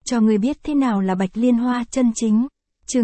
Cho ngươi biết thế nào là bạch liên hoa chân chính. Chương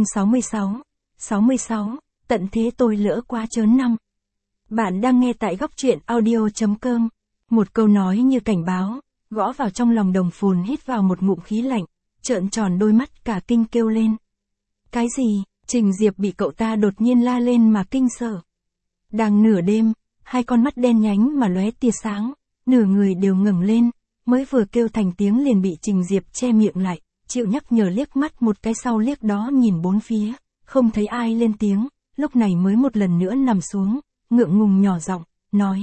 66. Tận thế tôi lỡ quá chớn năm. Bạn đang nghe tại góc truyện audio.com. Một câu nói như cảnh báo, gõ vào trong lòng Đồng Phồn, hít vào một ngụm khí lạnh, trợn tròn đôi mắt cả kinh kêu lên. Cái gì? Trình Diệp bị cậu ta đột nhiên la lên mà kinh sợ. Đang nửa đêm, hai con mắt đen nhánh mà lóe tia sáng, nửa người đều ngẩng lên, mới vừa kêu thành tiếng liền bị Trình Diệp che miệng lại, chịu nhắc nhở liếc mắt một cái, sau liếc đó nhìn bốn phía, không thấy ai lên tiếng, lúc này mới một lần nữa nằm xuống, ngượng ngùng nhỏ giọng, nói.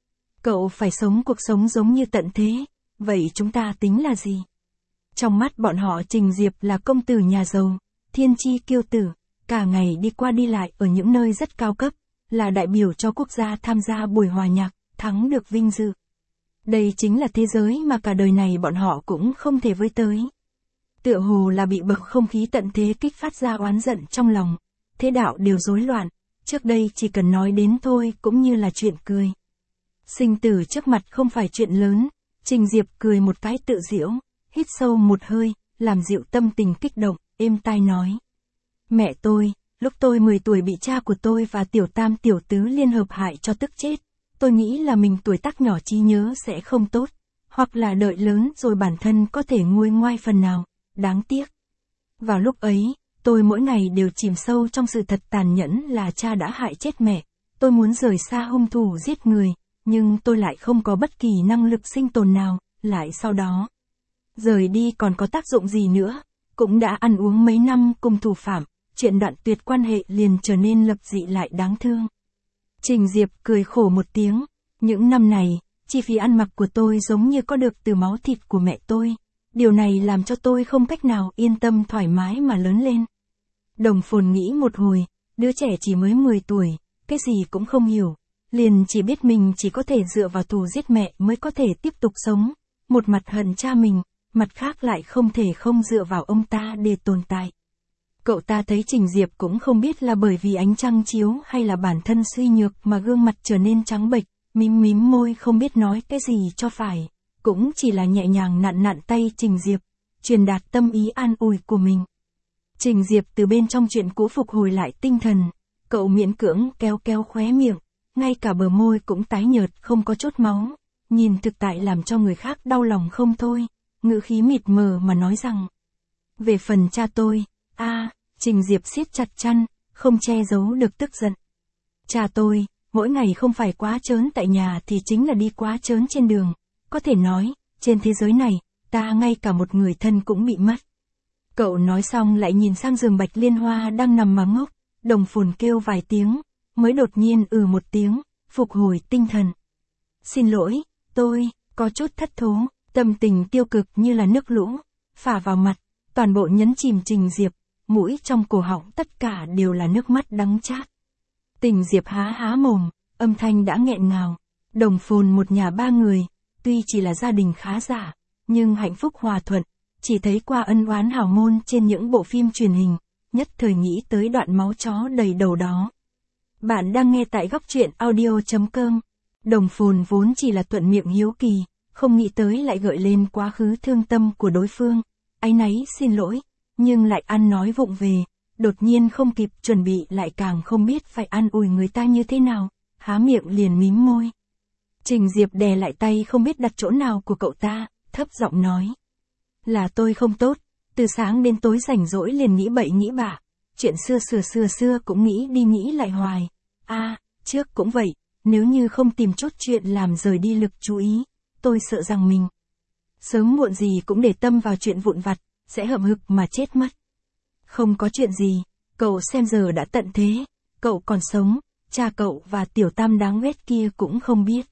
Cậu phải sống cuộc sống giống như tận thế, vậy chúng ta tính là gì? Trong mắt bọn họ Trình Diệp là công tử nhà giàu, thiên chi kiêu tử, cả ngày đi qua đi lại ở những nơi rất cao cấp, là đại biểu cho quốc gia tham gia buổi hòa nhạc, thắng được vinh dự. Đây chính là thế giới mà cả đời này bọn họ cũng không thể với tới. Tựa hồ là bị bậc không khí tận thế kích phát ra oán giận trong lòng, thế đạo đều rối loạn, trước đây chỉ cần nói đến thôi cũng như là chuyện cười. Sinh tử trước mặt không phải chuyện lớn, Trình Diệp cười một cái tự giễu, hít sâu một hơi, làm dịu tâm tình kích động, êm tai nói. Mẹ tôi, lúc tôi 10 tuổi bị cha của tôi và tiểu tam tiểu tứ liên hợp hại cho tức chết. Tôi nghĩ là mình tuổi tác nhỏ trí nhớ sẽ không tốt, hoặc là đợi lớn rồi bản thân có thể nguôi ngoai phần nào, đáng tiếc. Vào lúc ấy, tôi mỗi ngày đều chìm sâu trong sự thật tàn nhẫn là cha đã hại chết mẹ. Tôi muốn rời xa hung thủ giết người, nhưng tôi lại không có bất kỳ năng lực sinh tồn nào, lại sau đó. Rời đi còn có tác dụng gì nữa, cũng đã ăn uống mấy năm cùng thủ phạm, chuyện đoạn tuyệt quan hệ liền trở nên lập dị lại đáng thương. Trình Diệp cười khổ một tiếng, những năm này, chi phí ăn mặc của tôi giống như có được từ máu thịt của mẹ tôi, điều này làm cho tôi không cách nào yên tâm thoải mái mà lớn lên. Đồng Phồn nghĩ một hồi, đứa trẻ chỉ mới 10 tuổi, cái gì cũng không hiểu, liền chỉ biết mình chỉ có thể dựa vào thù giết mẹ mới có thể tiếp tục sống, một mặt hận cha mình, mặt khác lại không thể không dựa vào ông ta để tồn tại. Cậu ta thấy Trình Diệp cũng không biết là bởi vì ánh trăng chiếu hay là bản thân suy nhược mà gương mặt trở nên trắng bệch, mím môi không biết nói cái gì cho phải, cũng chỉ là nhẹ nhàng nặn tay Trình Diệp, truyền đạt tâm ý an ủi của mình. Trình Diệp từ bên trong chuyện cũ phục hồi lại tinh thần, cậu miễn cưỡng kéo khóe miệng, ngay cả bờ môi cũng tái nhợt không có chút máu, nhìn thực tại làm cho người khác đau lòng không thôi, ngữ khí mịt mờ mà nói rằng. Về phần cha tôi, Trình Diệp siết chặt chăn, không che giấu được tức giận. Cha tôi, mỗi ngày không phải quá trớn tại nhà thì chính là đi quá trớn trên đường, có thể nói, trên thế giới này, ta ngay cả một người thân cũng bị mất. Cậu nói xong lại nhìn sang giường bạch liên hoa đang nằm mà ngốc, Đồng Phồn kêu vài tiếng, mới đột nhiên một tiếng, phục hồi tinh thần. Xin lỗi, tôi, có chút thất thố, tâm tình tiêu cực như là nước lũ, phả vào mặt, toàn bộ nhấn chìm Trình Diệp, mũi trong cổ họng tất cả đều là nước mắt đắng chát. Trình Diệp há mồm, âm thanh đã nghẹn ngào. Đồng Phồn một nhà ba người, tuy chỉ là gia đình khá giả, nhưng hạnh phúc hòa thuận, chỉ thấy qua ân oán hào môn trên những bộ phim truyền hình, nhất thời nghĩ tới đoạn máu chó đầy đầu đó. Bạn đang nghe tại góc truyện audio.com. Đồng Phồn vốn chỉ là thuận miệng hiếu kỳ, không nghĩ tới lại gợi lên quá khứ thương tâm của đối phương. Áy náy xin lỗi, nhưng lại ăn nói vụng về, đột nhiên không kịp chuẩn bị lại càng không biết phải an ủi người ta như thế nào, há miệng liền mím môi. Trình Diệp đè lại tay không biết đặt chỗ nào của cậu ta, thấp giọng nói. Là tôi không tốt, từ sáng đến tối rảnh rỗi liền nghĩ bậy nghĩ bạ, chuyện xưa cũng nghĩ đi nghĩ lại hoài. Trước cũng vậy, nếu như không tìm chút chuyện làm rời đi lực chú ý, tôi sợ rằng mình sớm muộn gì cũng để tâm vào chuyện vụn vặt, sẽ hậm hực mà chết mất. Không có chuyện gì, cậu xem giờ đã tận thế, cậu còn sống, cha cậu và tiểu tam đáng ghét kia cũng không biết.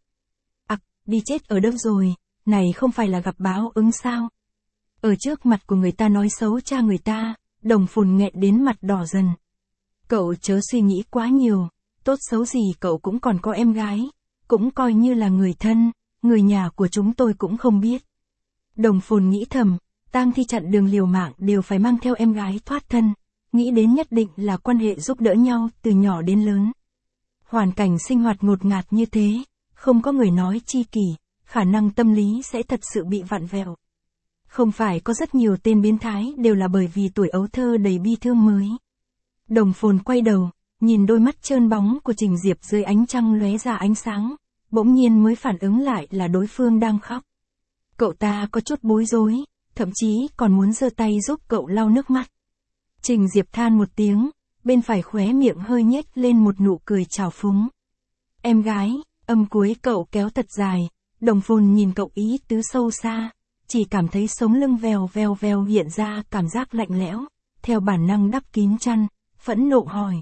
Đi chết ở đâu rồi, này không phải là gặp báo ứng sao? Ở trước mặt của người ta nói xấu cha người ta, Đồng Phồn nghẹn đến mặt đỏ dần. Cậu chớ suy nghĩ quá nhiều, tốt xấu gì cậu cũng còn có em gái, cũng coi như là người thân, người nhà của chúng tôi cũng không biết. Đồng Phồn nghĩ thầm, tang thi chặn đường liều mạng đều phải mang theo em gái thoát thân, nghĩ đến nhất định là quan hệ giúp đỡ nhau từ nhỏ đến lớn. Hoàn cảnh sinh hoạt ngột ngạt như thế, không có người nói chi kỷ, khả năng tâm lý sẽ thật sự bị vặn vẹo. Không phải có rất nhiều tên biến thái đều là bởi vì tuổi ấu thơ đầy bi thương mới. Đồng Phồn quay đầu, nhìn đôi mắt trơn bóng của Trình Diệp dưới ánh trăng lóe ra ánh sáng, bỗng nhiên mới phản ứng lại là đối phương đang khóc. Cậu ta có chút bối rối, thậm chí còn muốn giơ tay giúp cậu lau nước mắt. Trình Diệp than một tiếng, bên phải khóe miệng hơi nhếch lên một nụ cười trào phúng. Em gái, âm cuối cậu kéo thật dài, Đồng Phồn nhìn cậu ý tứ sâu xa, chỉ cảm thấy sống lưng vèo vèo hiện ra cảm giác lạnh lẽo, theo bản năng đắp kín chăn, phẫn nộ hỏi.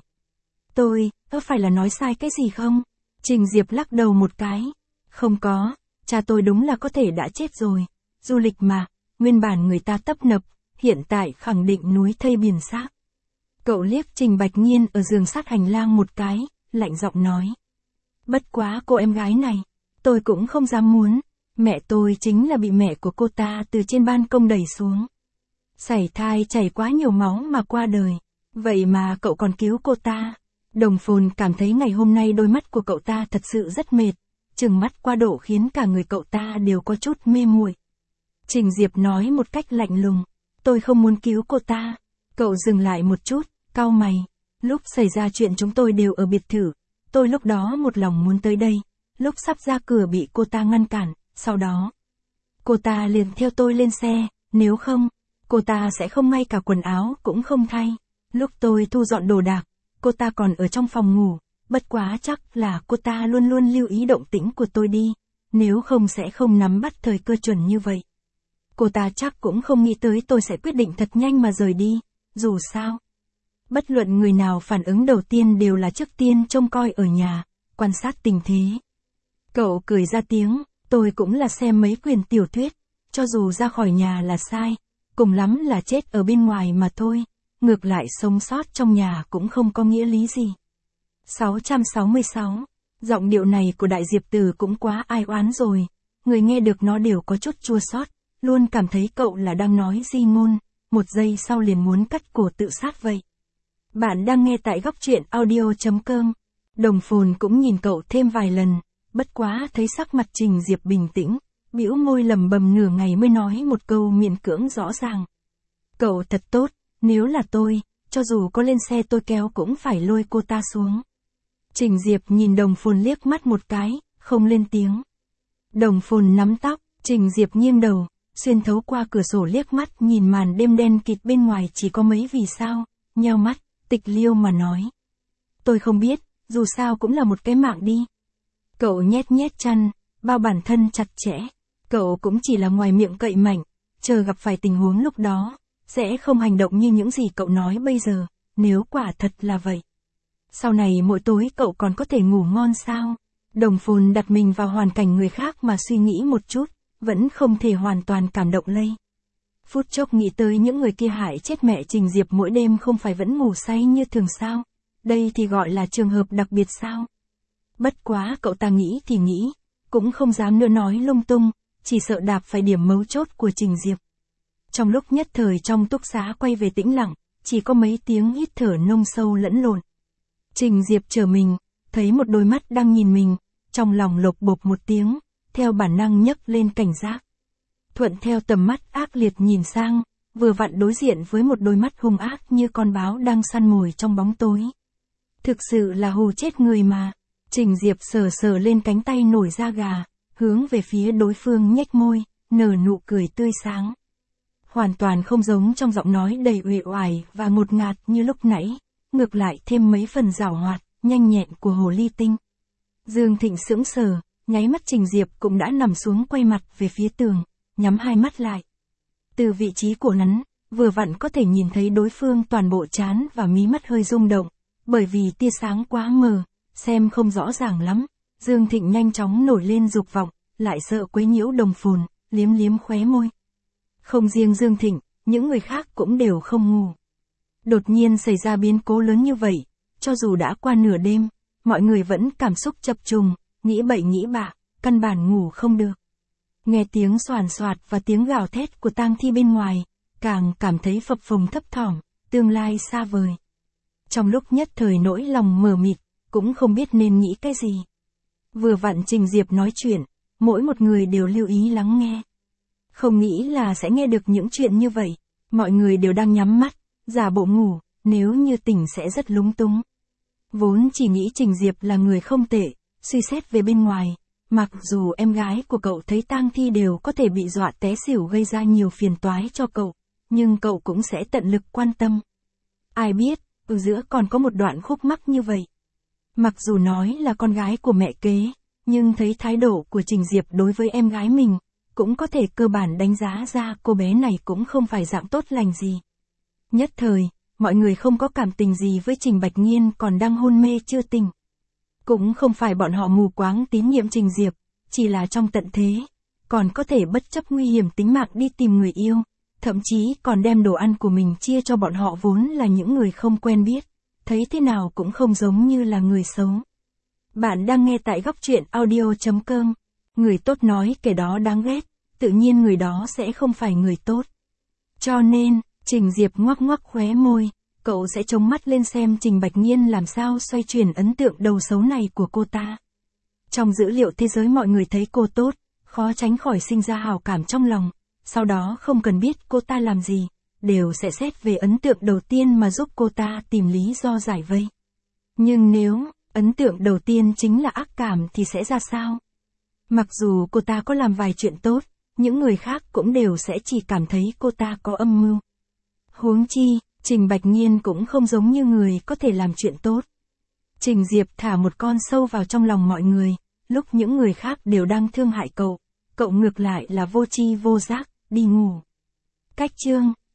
Có phải là nói sai cái gì không? Trình Diệp lắc đầu một cái. Không có, cha tôi đúng là có thể đã chết rồi. Du lịch mà, nguyên bản người ta tấp nập, hiện tại khẳng định núi thây biển xác. Cậu liếc Trình Bạch Nhiên ở giường sát hành lang một cái, lạnh giọng nói. Bất quá cô em gái này, tôi cũng không dám muốn. Mẹ tôi chính là bị mẹ của cô ta từ trên ban công đẩy xuống. Sảy thai chảy quá nhiều máu mà qua đời. Vậy mà cậu còn cứu cô ta. Đồng Phồn cảm thấy ngày hôm nay đôi mắt của cậu ta thật sự rất mệt. Trừng mắt qua độ khiến cả người cậu ta đều có chút mê muội. Trình Diệp nói một cách lạnh lùng. Tôi không muốn cứu cô ta. Cậu dừng lại một chút, cau mày. Lúc xảy ra chuyện chúng tôi đều ở biệt thự. Tôi lúc đó một lòng muốn tới đây. Lúc sắp ra cửa bị cô ta ngăn cản. Sau đó, cô ta liền theo tôi lên xe. Nếu không, cô ta sẽ không ngay cả quần áo cũng không thay. Lúc tôi thu dọn đồ đạc, cô ta còn ở trong phòng ngủ. Bất quá chắc là cô ta luôn luôn lưu ý động tĩnh của tôi đi. Nếu không sẽ không nắm bắt thời cơ chuẩn như vậy. Cô ta chắc cũng không nghĩ tới tôi sẽ quyết định thật nhanh mà rời đi. Dù sao, bất luận người nào phản ứng đầu tiên đều là trước tiên trông coi ở nhà, quan sát tình thế. Cậu cười ra tiếng, tôi cũng là xem mấy quyển tiểu thuyết, cho dù ra khỏi nhà là sai, cùng lắm là chết ở bên ngoài mà thôi, ngược lại sống sót trong nhà cũng không có nghĩa lý gì. 666. Giọng điệu này của Đại Diệp Từ cũng quá ai oán rồi, người nghe được nó đều có chút chua xót, luôn cảm thấy cậu là đang nói di ngôn, một giây sau liền muốn cắt cổ tự sát vậy. Bạn đang nghe tại góc truyện audio.com. Đồng Phồn cũng nhìn cậu thêm vài lần, bất quá thấy sắc mặt Trình Diệp bình tĩnh, bĩu môi lẩm bẩm nửa ngày mới nói một câu miễn cưỡng rõ ràng. Cậu thật tốt, nếu là tôi, cho dù có lên xe tôi kéo cũng phải lôi cô ta xuống. Trình Diệp nhìn Đồng Phồn liếc mắt một cái, không lên tiếng. Đồng Phồn nắm tóc, Trình Diệp nghiêng đầu, xuyên thấu qua cửa sổ liếc mắt nhìn màn đêm đen kịt bên ngoài chỉ có mấy vì sao, nheo mắt, tịch liêu mà nói. Tôi không biết, dù sao cũng là một cái mạng đi. Cậu nhét nhét chăn, bao bản thân chặt chẽ. Cậu cũng chỉ là ngoài miệng cậy mạnh, chờ gặp phải tình huống lúc đó, sẽ không hành động như những gì cậu nói bây giờ, nếu quả thật là vậy. Sau này mỗi tối cậu còn có thể ngủ ngon sao? Đồng Phồn đặt mình vào hoàn cảnh người khác mà suy nghĩ một chút, vẫn không thể hoàn toàn cảm động lây. Phút chốc nghĩ tới những người kia hại chết mẹ Trình Diệp mỗi đêm không phải vẫn ngủ say như thường sao? Đây thì gọi là trường hợp đặc biệt sao? Bất quá cậu ta nghĩ thì nghĩ, cũng không dám nữa nói lung tung, chỉ sợ đạp phải điểm mấu chốt của Trình Diệp. Trong lúc nhất thời trong túc xá quay về tĩnh lặng, chỉ có mấy tiếng hít thở nông sâu lẫn lộn. Trình Diệp trở mình, thấy một đôi mắt đang nhìn mình, trong lòng lộc bộp một tiếng, theo bản năng nhấc lên cảnh giác. Thuận theo tầm mắt ác liệt nhìn sang, vừa vặn đối diện với một đôi mắt hung ác như con báo đang săn mồi trong bóng tối. Thực sự là hù chết người mà. Trình Diệp sờ sờ lên cánh tay nổi da gà, hướng về phía đối phương nhếch môi, nở nụ cười tươi sáng. Hoàn toàn không giống trong giọng nói đầy uể oải và ngột ngạt như lúc nãy, ngược lại thêm mấy phần giảo hoạt, nhanh nhẹn của hồ ly tinh. Dương Thịnh sững sờ, nháy mắt Trình Diệp cũng đã nằm xuống quay mặt về phía tường, nhắm hai mắt lại. Từ vị trí của hắn, vừa vặn có thể nhìn thấy đối phương toàn bộ trán và mí mắt hơi rung động, bởi vì tia sáng quá mờ, xem không rõ ràng lắm. Dương Thịnh nhanh chóng nổi lên dục vọng, lại sợ quấy nhiễu Đồng Phồn, liếm liếm khóe môi. Không riêng Dương Thịnh, những người khác cũng đều không ngủ. Đột nhiên xảy ra biến cố lớn như vậy, cho dù đã qua nửa đêm, mọi người vẫn cảm xúc chập trùng, nghĩ bậy nghĩ bạ, căn bản ngủ không được. Nghe tiếng xoàn xoạt và tiếng gào thét của tang thi bên ngoài, càng cảm thấy phập phồng thấp thỏm, tương lai xa vời. Trong lúc nhất thời nỗi lòng mờ mịt, cũng không biết nên nghĩ cái gì. Vừa vặn Trình Diệp nói chuyện, mỗi một người đều lưu ý lắng nghe. Không nghĩ là sẽ nghe được những chuyện như vậy. Mọi người đều đang nhắm mắt, giả bộ ngủ, nếu như tỉnh sẽ rất lúng túng. Vốn chỉ nghĩ Trình Diệp là người không tệ, suy xét về bên ngoài, mặc dù em gái của cậu thấy tang thi đều có thể bị dọa té xỉu gây ra nhiều phiền toái cho cậu, nhưng cậu cũng sẽ tận lực quan tâm. Ai biết, ở giữa còn có một đoạn khúc mắc như vậy. Mặc dù nói là con gái của mẹ kế, nhưng thấy thái độ của Trình Diệp đối với em gái mình, cũng có thể cơ bản đánh giá ra cô bé này cũng không phải dạng tốt lành gì. Nhất thời, mọi người không có cảm tình gì với Trình Bạch Nhiên còn đang hôn mê chưa tỉnh. Cũng không phải bọn họ mù quáng tín nhiệm Trình Diệp, chỉ là trong tận thế, còn có thể bất chấp nguy hiểm tính mạng đi tìm người yêu, thậm chí còn đem đồ ăn của mình chia cho bọn họ vốn là những người không quen biết, thấy thế nào cũng không giống như là người xấu. Bạn đang nghe tại góc truyện audio.com, người tốt nói kẻ đó đáng ghét, tự nhiên người đó sẽ không phải người tốt. Cho nên, Trình Diệp ngoắc ngoắc khóe môi, cậu sẽ trông mắt lên xem Trình Bạch Nhiên làm sao xoay chuyển ấn tượng đầu xấu này của cô ta. Trong dữ liệu thế giới mọi người thấy cô tốt, khó tránh khỏi sinh ra hảo cảm trong lòng, sau đó không cần biết cô ta làm gì, đều sẽ xét về ấn tượng đầu tiên mà giúp cô ta tìm lý do giải vây. Nhưng nếu, ấn tượng đầu tiên chính là ác cảm thì sẽ ra sao? Mặc dù cô ta có làm vài chuyện tốt, những người khác cũng đều sẽ chỉ cảm thấy cô ta có âm mưu. Huống chi, Trình Bạch Nhiên cũng không giống như người có thể làm chuyện tốt. Trình Diệp thả một con sâu vào trong lòng mọi người, lúc những người khác đều đang thương hại cậu, cậu ngược lại là vô tri vô giác, đi ngủ. Cách chương